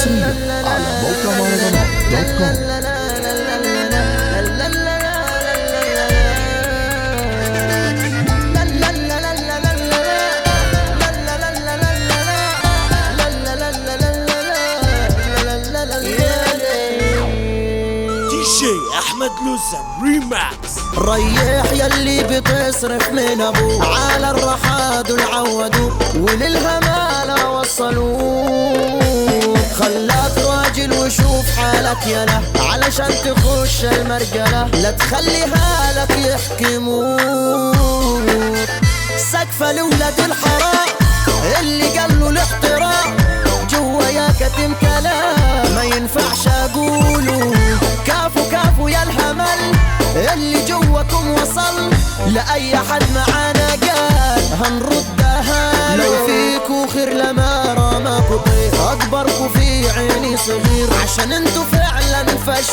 حصريا على موقع مهرجانات دوت كوم. احمد لوزن ريماكس. ريح يلي بتصرف من ابوه على الرحاد والعودو وللهمالة وصلوه. خلاك راجل وشوف حالك يلا علشان تخش المرجلة، لا تخلي حالك يحكموك. سقفة لولاد الحرام اللي قالوا الاحترام جوا يا كتم كلام ما ينفعش اقوله. كافو كافو يا الهمل اللي جواكم وصل، لأي حد معانا قال هنردها. لو فيكو خير لما رماكو طير، اكبركو في عيني صغير عشان انتو فعلا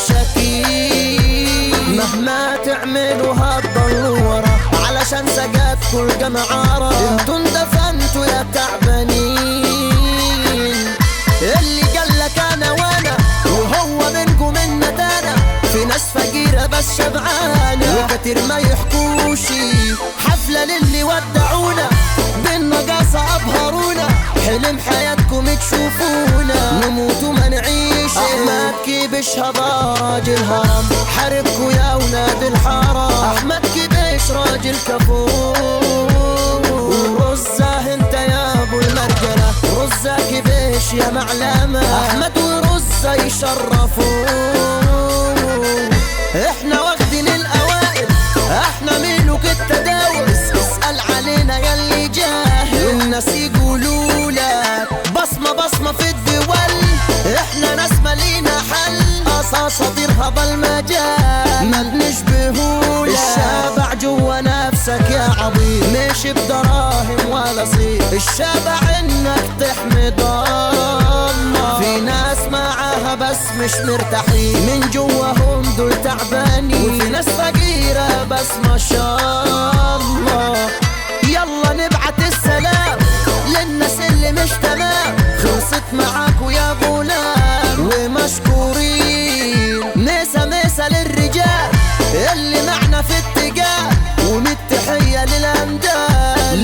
فشاكين. مهما تعملوا هتضلوا ورا علشان سقاتكو الجمعارة، انتو اندفنتوا يا تعبانين. اللي قالك انا وانا وهو منكم من ندانا، في ناس فقيرة بس شبعانة وكتير ما يحكوشي. حفلة للي ودعونا بالنقاصة أبهرونا، حلم حياتكم تشوفونا نموت وما نعيش. أحمد كيبش هذا راجل هرم حاربكو يا ولاد الحرام. أحمد كيبش راجل كفور، ورزة انت يا ابو المرجلة، رزة كيبش يا معلمة. أحمد ورزة يشرفون، احنا واخدين الاوائل، احنا ملوك التداول. اسأل علينا ياللي جاهل والناس يقولوا لك بصمة بصمة في الدول. احنا ناس مالينا حل اساطيرها بالمجال ما بنشبهولك. الشابع جوا نفسك يا عبيط مش بدراهم ولا صيت، الشابع انك تحمد الله. في ناس معاها بس مش مرتاحين من جواهم دول تعبانين، وفي ناس فقيرة بس ما شاء الله. يلا نبعت السلام للناس اللي مش تمام، خلصت معاكوا يا غلام ومشكورين. مسا مسا للرجال اللي معنا في اتجاه، وميت تحية للأندال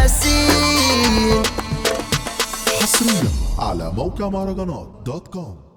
المهلسين. حصريا على موقع مهرجانات دوت كوم.